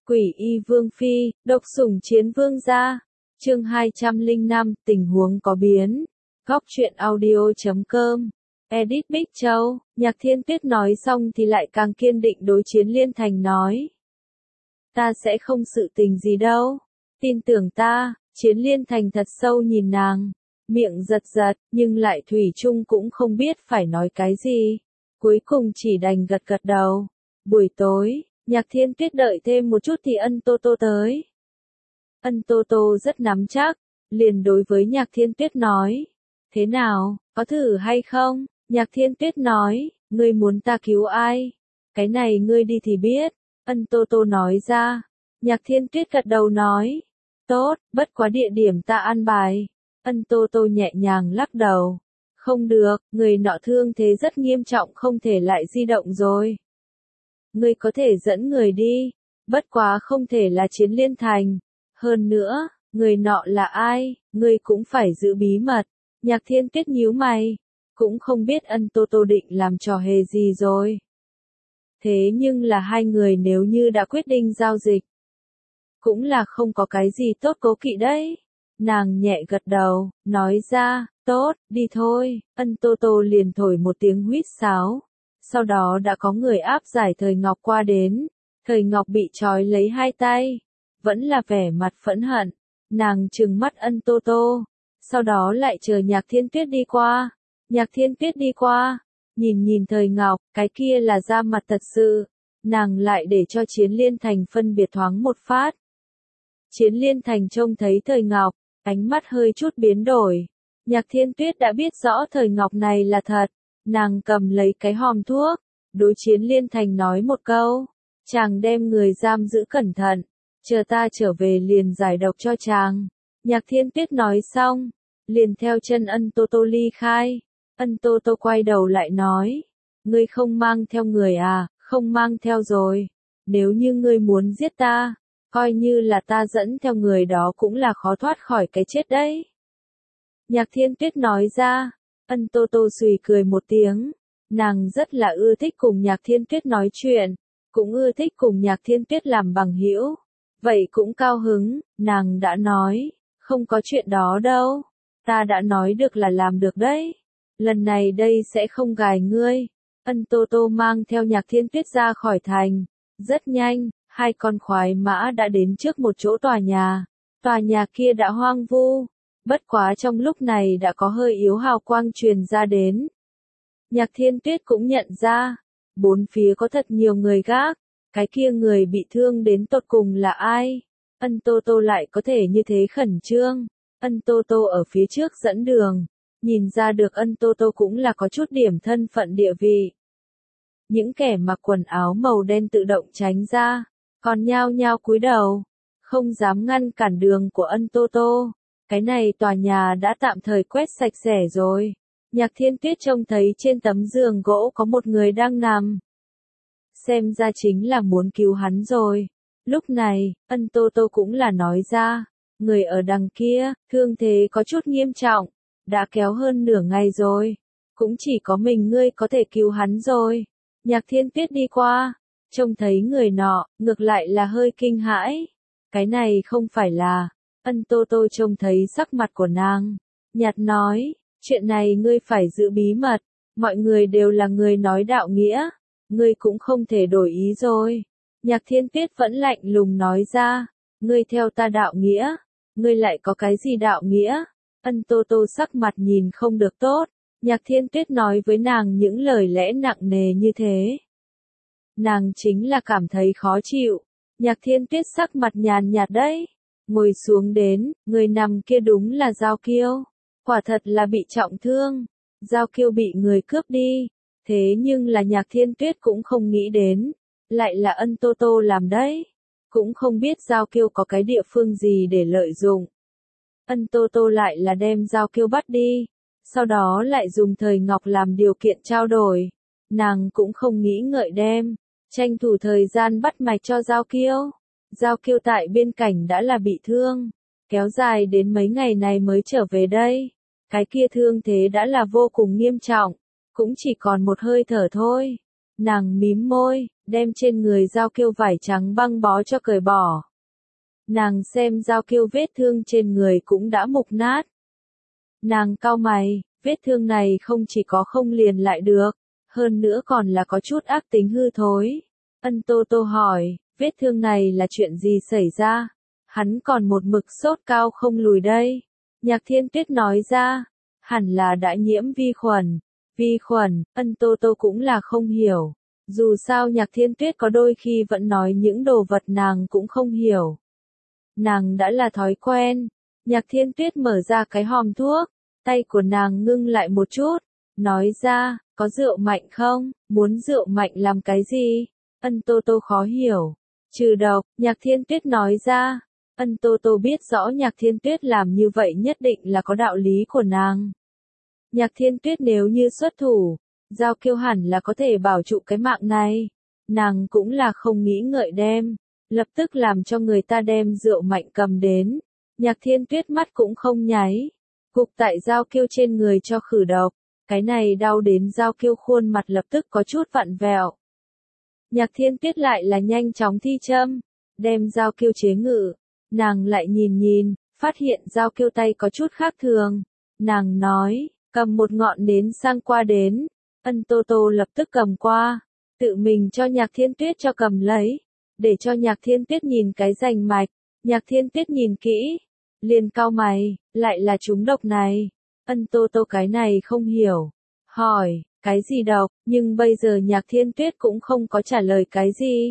Quỷ y vương phi, độc sủng chiến vương gia. Chương 205, tình huống có biến. Góc truyện audio.com. Edit Bích Châu. Nhạc Thiên Tuyết nói xong thì lại càng kiên định đối Chiến Liên Thành nói. Ta sẽ không sự tình gì đâu. Tin tưởng ta. Chiến Liên Thành thật sâu nhìn nàng. Miệng giật giật, nhưng lại thủy chung cũng không biết phải nói cái gì. Cuối cùng chỉ đành gật gật đầu. Buổi tối, Nhạc Thiên Tuyết đợi thêm một chút thì Ân Tô Tô tới. Ân Tô Tô rất nắm chắc, liền đối với Nhạc Thiên Tuyết nói. Thế nào, có thử hay không? Nhạc Thiên Tuyết nói, ngươi muốn ta cứu ai? Cái này ngươi đi thì biết. Ân Tô Tô nói ra. Nhạc Thiên Tuyết gật đầu nói. Tốt, bất quá địa điểm ta an bài. Ân Tô Tô nhẹ nhàng lắc đầu. Không được, người nọ thương thế rất nghiêm trọng không thể lại di động rồi. Ngươi có thể dẫn người đi, bất quá không thể là Chiến Liên Thành. Hơn nữa, người nọ là ai, ngươi cũng phải giữ bí mật. Nhạc Thiên Tuyết nhíu mày, cũng không biết Ân Tô Tô định làm trò hề gì rồi. Thế nhưng là hai người nếu như đã quyết định giao dịch, cũng là không có cái gì tốt cố kỵ đấy. Nàng nhẹ gật đầu, nói ra, tốt, đi thôi. Ân Tô Tô liền thổi một tiếng huýt sáo. Sau đó đã có người áp giải Thời Ngọc qua đến. Thời Ngọc bị trói lấy hai tay, vẫn là vẻ mặt phẫn hận. Nàng trừng mắt Ân Tô Tô, sau đó lại chờ Nhạc Thiên Tuyết đi qua. Nhạc Thiên Tuyết đi qua, nhìn Thời Ngọc, cái kia là da mặt thật sự. Nàng lại để cho Chiến Liên Thành phân biệt thoáng một phát. Chiến Liên Thành trông thấy Thời Ngọc, ánh mắt hơi chút biến đổi. Nhạc Thiên Tuyết đã biết rõ Thời Ngọc này là thật. Nàng cầm lấy cái hòm thuốc, đối Chiến Liên Thành nói một câu. Chàng đem người giam giữ cẩn thận, chờ ta trở về liền giải độc cho chàng. Nhạc Thiên Tuyết nói xong, liền theo chân Ân Tô Tô ly khai. Ân Tô Tô quay đầu lại nói, ngươi không mang theo người à? Không mang theo rồi. Nếu như ngươi muốn giết ta, coi như là ta dẫn theo người đó cũng là khó thoát khỏi cái chết đấy. Nhạc Thiên Tuyết nói ra. Ân Tô Tô xùy cười một tiếng. Nàng rất là ưa thích cùng Nhạc Thiên Tuyết nói chuyện, cũng ưa thích cùng Nhạc Thiên Tuyết làm bằng hữu. Vậy cũng cao hứng, nàng đã nói, không có chuyện đó đâu. Ta đã nói được là làm được đấy. Lần này đây sẽ không gài ngươi. Ân Tô Tô mang theo Nhạc Thiên Tuyết ra khỏi thành. Rất nhanh, hai con khoái mã đã đến trước một chỗ tòa nhà. Tòa nhà kia đã hoang vu. Bất quá trong lúc này đã có hơi yếu hào quang truyền ra đến. Nhạc Thiên Tuyết cũng nhận ra, bốn phía có thật nhiều người gác. Cái kia người bị thương đến tột cùng là ai? Ân Tô Tô lại có thể như thế khẩn trương. Ân Tô Tô ở phía trước dẫn đường. Nhìn ra được Ân Tô Tô cũng là có chút điểm thân phận địa vị. Những kẻ mặc quần áo màu đen tự động tránh ra, còn nhao nhao cúi đầu, không dám ngăn cản đường của Ân Tô Tô. Cái này tòa nhà đã tạm thời quét sạch sẽ rồi. Nhạc Thiên Tuyết trông thấy trên tấm giường gỗ có một người đang nằm. Xem ra chính là muốn cứu hắn rồi. Lúc này, Ân Tô Tô cũng là nói ra, người ở đằng kia, thương thế có chút nghiêm trọng, đã kéo hơn nửa ngày rồi. Cũng chỉ có mình ngươi có thể cứu hắn rồi. Nhạc Thiên Tuyết đi qua, trông thấy người nọ, ngược lại là hơi kinh hãi. Cái này không phải là. Ân Tô Tô trông thấy sắc mặt của nàng, nhạt nói, chuyện này ngươi phải giữ bí mật, mọi người đều là người nói đạo nghĩa, ngươi cũng không thể đổi ý rồi. Nhạc Thiên Tuyết vẫn lạnh lùng nói ra, ngươi theo ta đạo nghĩa, ngươi lại có cái gì đạo nghĩa? Ân Tô Tô sắc mặt nhìn không được tốt, Nhạc Thiên Tuyết nói với nàng những lời lẽ nặng nề như thế. Nàng chính là cảm thấy khó chịu. Nhạc Thiên Tuyết sắc mặt nhàn nhạt đấy. Ngồi xuống đến, người nằm kia đúng là Giao Kiêu. Quả thật là bị trọng thương. Giao Kiêu bị người cướp đi. Thế nhưng là Nhạc Thiên Tuyết cũng không nghĩ đến. Lại là Ân Tô Tô làm đấy. Cũng không biết Giao Kiêu có cái địa phương gì để lợi dụng. Ân Tô Tô lại là đem Giao Kiêu bắt đi. Sau đó lại dùng Thời Ngọc làm điều kiện trao đổi. Nàng cũng không nghĩ ngợi đem. Tranh thủ thời gian bắt mạch cho Giao Kiêu. Giao Kiêu tại biên cảnh đã là bị thương, kéo dài đến mấy ngày này mới trở về đây. Cái kia thương thế đã là vô cùng nghiêm trọng, cũng chỉ còn một hơi thở thôi. Nàng mím môi, đem trên người Giao Kiêu vải trắng băng bó cho cởi bỏ. Nàng xem Giao Kiêu vết thương trên người cũng đã mục nát. Nàng cau mày, vết thương này không chỉ có không liền lại được, hơn nữa còn là có chút ác tính hư thối. Ân Tô Tô hỏi, vết thương này là chuyện gì xảy ra? Hắn còn một mực sốt cao không lùi đây. Nhạc Thiên Tuyết nói ra, hẳn là đã nhiễm vi khuẩn. Vi khuẩn, Ân Tô Tô cũng là không hiểu. Dù sao Nhạc Thiên Tuyết có đôi khi vẫn nói những đồ vật nàng cũng không hiểu. Nàng đã là thói quen. Nhạc Thiên Tuyết mở ra cái hòm thuốc, tay của nàng ngưng lại một chút, nói ra, có rượu mạnh không? Muốn rượu mạnh làm cái gì? Ân Tô Tô khó hiểu. Trừ độc, Nhạc Thiên Tuyết nói ra. Ân Tô Tô biết rõ Nhạc Thiên Tuyết làm như vậy nhất định là có đạo lý của nàng. Nhạc Thiên Tuyết nếu như xuất thủ, Giao Kiêu hẳn là có thể bảo trụ cái mạng này. Nàng cũng là không nghĩ ngợi đem, lập tức làm cho người ta đem rượu mạnh cầm đến. Nhạc Thiên Tuyết mắt cũng không nháy, gục tại Giao Kiêu trên người cho khử độc. Cái này đau đến Giao Kiêu khuôn mặt lập tức có chút vặn vẹo. Nhạc Thiên Tuyết lại là nhanh chóng thi châm, đem Giao Kiêu chế ngự. Nàng lại nhìn nhìn, phát hiện Giao Kiêu tay có chút khác thường. Nàng nói, cầm một ngọn nến sang qua đến. Ân Tô Tô lập tức cầm qua, tự mình cho Nhạc Thiên Tuyết cho cầm lấy, để cho Nhạc Thiên Tuyết nhìn cái rành mạch. Nhạc Thiên Tuyết nhìn kỹ, liền cau mày, lại là trúng độc này. Ân Tô Tô cái này không hiểu, hỏi, cái gì độc, nhưng bây giờ Nhạc Thiên Tuyết cũng không có trả lời cái gì.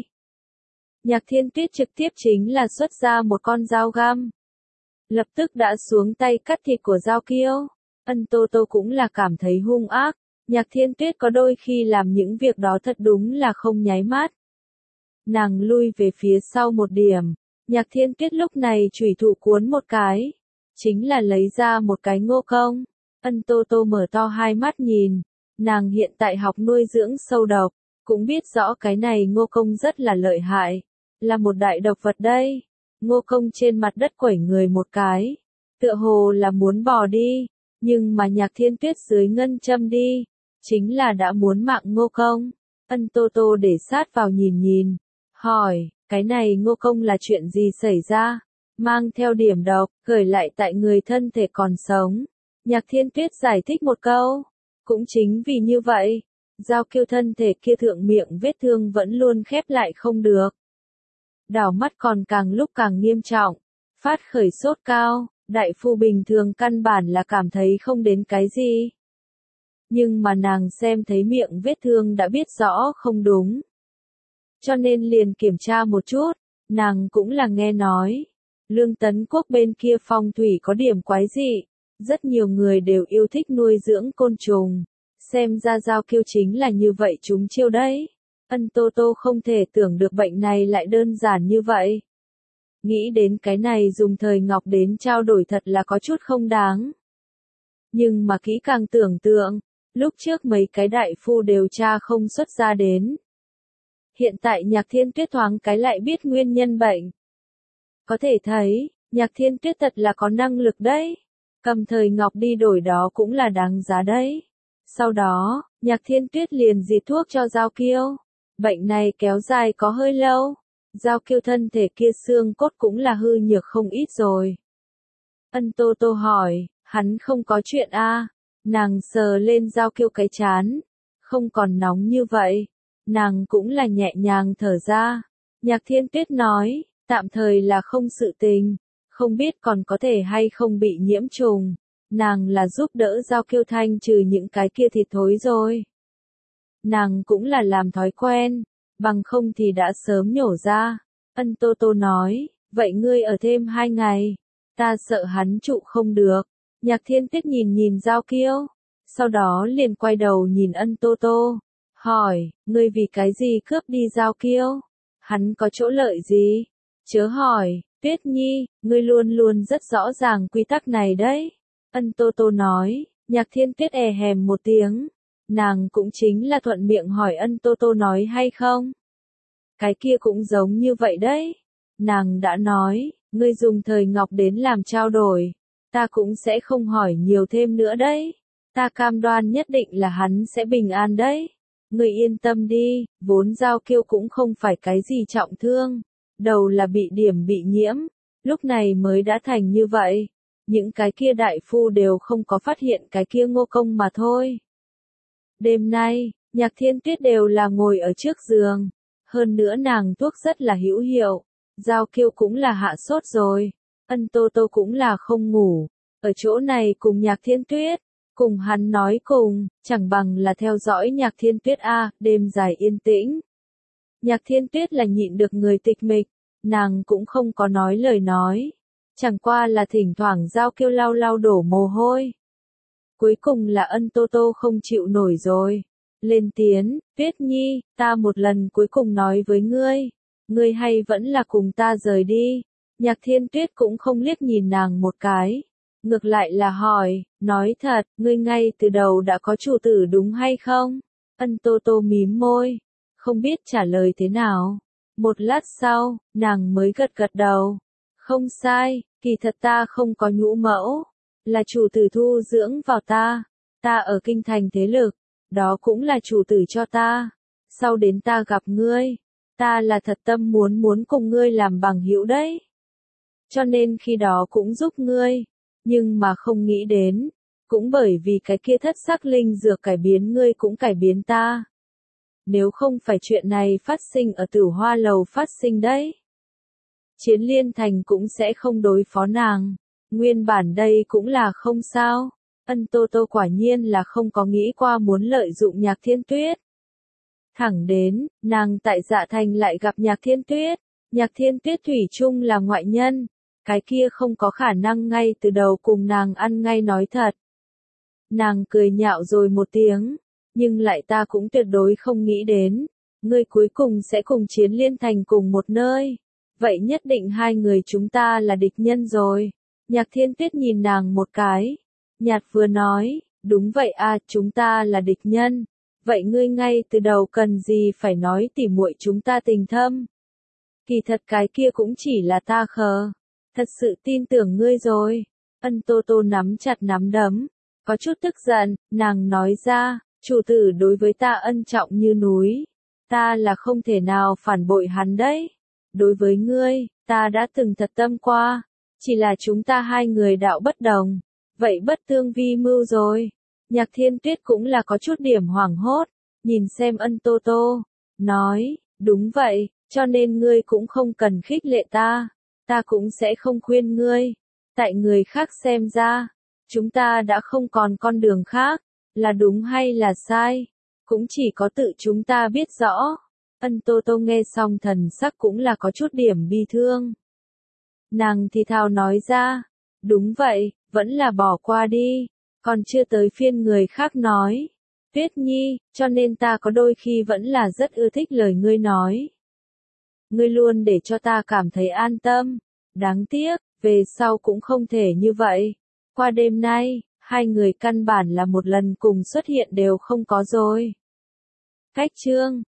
Nhạc Thiên Tuyết trực tiếp chính là xuất ra một con dao găm. Lập tức đã xuống tay cắt thịt của Giao Kiêu. Ân Tô Tô cũng là cảm thấy hung ác. Nhạc Thiên Tuyết có đôi khi làm những việc đó thật đúng là không nháy mắt. Nàng lui về phía sau một điểm. Nhạc Thiên Tuyết lúc này chủy thủ cuốn một cái. Chính là lấy ra một cái ngô công. Ân Tô Tô mở to hai mắt nhìn. Nàng hiện tại học nuôi dưỡng sâu độc. Cũng biết rõ cái này ngô công rất là lợi hại. Là một đại độc vật đây. Ngô công trên mặt đất quẩy người một cái. Tựa hồ là muốn bò đi. Nhưng mà Nhạc Thiên Tuyết dưới ngân châm đi. Chính là đã muốn mạng ngô công. Ân Tô Tô để sát vào nhìn nhìn. Hỏi, cái này ngô công là chuyện gì xảy ra? Mang theo điểm độc, gửi lại tại người thân thể còn sống. Nhạc Thiên Tuyết giải thích một câu. Cũng chính vì như vậy, Giao Kiêu thân thể kia thượng miệng vết thương vẫn luôn khép lại không được. Đảo mắt còn càng lúc càng nghiêm trọng. Phát khởi sốt cao, đại phu bình thường căn bản là cảm thấy không đến cái gì. Nhưng mà nàng xem thấy miệng vết thương đã biết rõ không đúng. Cho nên liền kiểm tra một chút, nàng cũng là nghe nói. Lương Tấn Quốc bên kia phong thủy có điểm quái dị. Rất nhiều người đều yêu thích nuôi dưỡng côn trùng. Xem ra Giao Kiêu chính là như vậy chúng chiêu đấy. Ân Tô Tô không thể tưởng được bệnh này lại đơn giản như vậy. Nghĩ đến cái này dùng thời ngọc đến trao đổi thật là có chút không đáng. Nhưng mà kỹ càng tưởng tượng, lúc trước mấy cái đại phu đều tra không xuất ra đến. Hiện tại Nhạc Thiên Tuyết thoáng cái lại biết nguyên nhân bệnh. Có thể thấy, Nhạc Thiên Tuyết thật là có năng lực đấy. Cầm thời ngọc đi đổi đó cũng là đáng giá đấy. Sau đó, Nhạc Thiên Tuyết liền diệt thuốc cho Giao Kiêu. Bệnh này kéo dài có hơi lâu. Giao Kiêu thân thể kia xương cốt cũng là hư nhược không ít rồi. Ân Tô Tô hỏi, hắn không có chuyện a? Nàng sờ lên Giao Kiêu cái chán. Không còn nóng như vậy. Nàng cũng là nhẹ nhàng thở ra. Nhạc Thiên Tuyết nói, tạm thời là không sự tình. Không biết còn có thể hay không bị nhiễm trùng. Nàng là giúp đỡ Giao Kiêu thanh trừ những cái kia thịt thối rồi. Nàng cũng là làm thói quen, bằng không thì đã sớm nhổ ra. Ân Tô Tô nói, vậy ngươi ở thêm 2 ngày, ta sợ hắn trụ không được. Nhạc Thiên Tuyết nhìn nhìn Giao Kiêu, sau đó liền quay đầu nhìn Ân Tô Tô, hỏi, ngươi vì cái gì cướp đi Giao Kiêu? Hắn có chỗ lợi gì? Chớ hỏi, Tuyết Nhi, ngươi luôn luôn rất rõ ràng quy tắc này đấy. Ân Tô Tô nói, Nhạc Thiên Tuyết hèm một tiếng. Nàng cũng chính là thuận miệng hỏi Ân Tô Tô nói hay không. Cái kia cũng giống như vậy đấy. Nàng đã nói, ngươi dùng thời ngọc đến làm trao đổi. Ta cũng sẽ không hỏi nhiều thêm nữa đấy. Ta cam đoan nhất định là hắn sẽ bình an đấy. Ngươi yên tâm đi, vốn Giao Kiêu cũng không phải cái gì trọng thương, đầu là bị điểm bị nhiễm, lúc này mới đã thành như vậy. Những cái kia đại phu đều không có phát hiện cái kia Ngô Công mà thôi. Đêm nay, Nhạc Thiên Tuyết đều là ngồi ở trước giường, hơn nữa nàng thuốc rất là hữu hiệu, Giao Kiêu cũng là hạ sốt rồi, Ân Tô Tô cũng là không ngủ, ở chỗ này cùng Nhạc Thiên Tuyết, cùng hắn nói cùng, chẳng bằng là theo dõi Nhạc Thiên Tuyết a, đêm dài yên tĩnh. Nhạc Thiên Tuyết là nhịn được người tịch mịch, nàng cũng không có nói lời nói, chẳng qua là thỉnh thoảng Giao Kiêu lau lau đổ mồ hôi. Cuối cùng là Ân Tô Tô không chịu nổi rồi, lên tiếng, Tuyết Nhi, ta một lần cuối cùng nói với ngươi hay vẫn là cùng ta rời đi. Nhạc Thiên Tuyết cũng không liếc nhìn nàng một cái, ngược lại là hỏi, nói thật, ngươi ngay từ đầu đã có chủ tử đúng hay không? Ân Tô Tô mím môi, không biết trả lời thế nào. Một lát sau, nàng mới gật gật đầu. Không sai, kỳ thật ta không có nhũ mẫu, là chủ tử thu dưỡng vào ta ở kinh thành thế lực, đó cũng là chủ tử cho ta. Sau đến ta gặp ngươi, ta là thật tâm muốn cùng ngươi làm bằng hữu đấy. Cho nên khi đó cũng giúp ngươi, nhưng mà không nghĩ đến, cũng bởi vì cái kia thất sắc linh dược cải biến ngươi cũng cải biến ta. Nếu không phải chuyện này phát sinh ở Tử Hoa lầu phát sinh đấy, Chiến Liên Thành cũng sẽ không đối phó nàng. Nguyên bản đây cũng là không sao. Ân Tô Tô quả nhiên là không có nghĩ qua muốn lợi dụng Nhạc Thiên Tuyết. Thẳng đến, nàng tại Dạ Thành lại gặp Nhạc Thiên Tuyết. Nhạc Thiên Tuyết thủy chung là ngoại nhân, cái kia không có khả năng ngay từ đầu cùng nàng ăn ngay nói thật. Nàng cười nhạo rồi một tiếng, nhưng lại ta cũng tuyệt đối không nghĩ đến, ngươi cuối cùng sẽ cùng Chiến Liên Thành cùng một nơi. Vậy nhất định hai người chúng ta là địch nhân rồi. Nhạc Thiên Tuyết nhìn nàng một cái, nhạt vừa nói, đúng vậy a, chúng ta là địch nhân. Vậy ngươi ngay từ đầu cần gì phải nói tỉ muội chúng ta tình thâm? Kỳ thật cái kia cũng chỉ là ta khờ, thật sự tin tưởng ngươi rồi. Ân Tô Tô nắm chặt nắm đấm, có chút tức giận, nàng nói ra, chủ tử đối với ta ân trọng như núi, ta là không thể nào phản bội hắn đấy. Đối với ngươi, ta đã từng thật tâm qua, chỉ là chúng ta hai người đạo bất đồng, vậy bất tương vi mưu rồi. Nhạc Thiên Tuyết cũng là có chút điểm hoảng hốt, nhìn xem Ân Tô Tô, nói, đúng vậy, cho nên ngươi cũng không cần khích lệ ta cũng sẽ không khuyên ngươi. Tại người khác xem ra, chúng ta đã không còn con đường khác, là đúng hay là sai, cũng chỉ có tự chúng ta biết rõ. Ân Tô Tô nghe xong thần sắc cũng là có chút điểm bi thương. Nàng thì thào nói ra, đúng vậy, vẫn là bỏ qua đi, còn chưa tới phiên người khác nói. Tuyết Nhi, cho nên ta có đôi khi vẫn là rất ưa thích lời ngươi nói. Ngươi luôn để cho ta cảm thấy an tâm, đáng tiếc, về sau cũng không thể như vậy. Qua đêm nay, hai người căn bản là một lần cùng xuất hiện đều không có rồi. Cách chương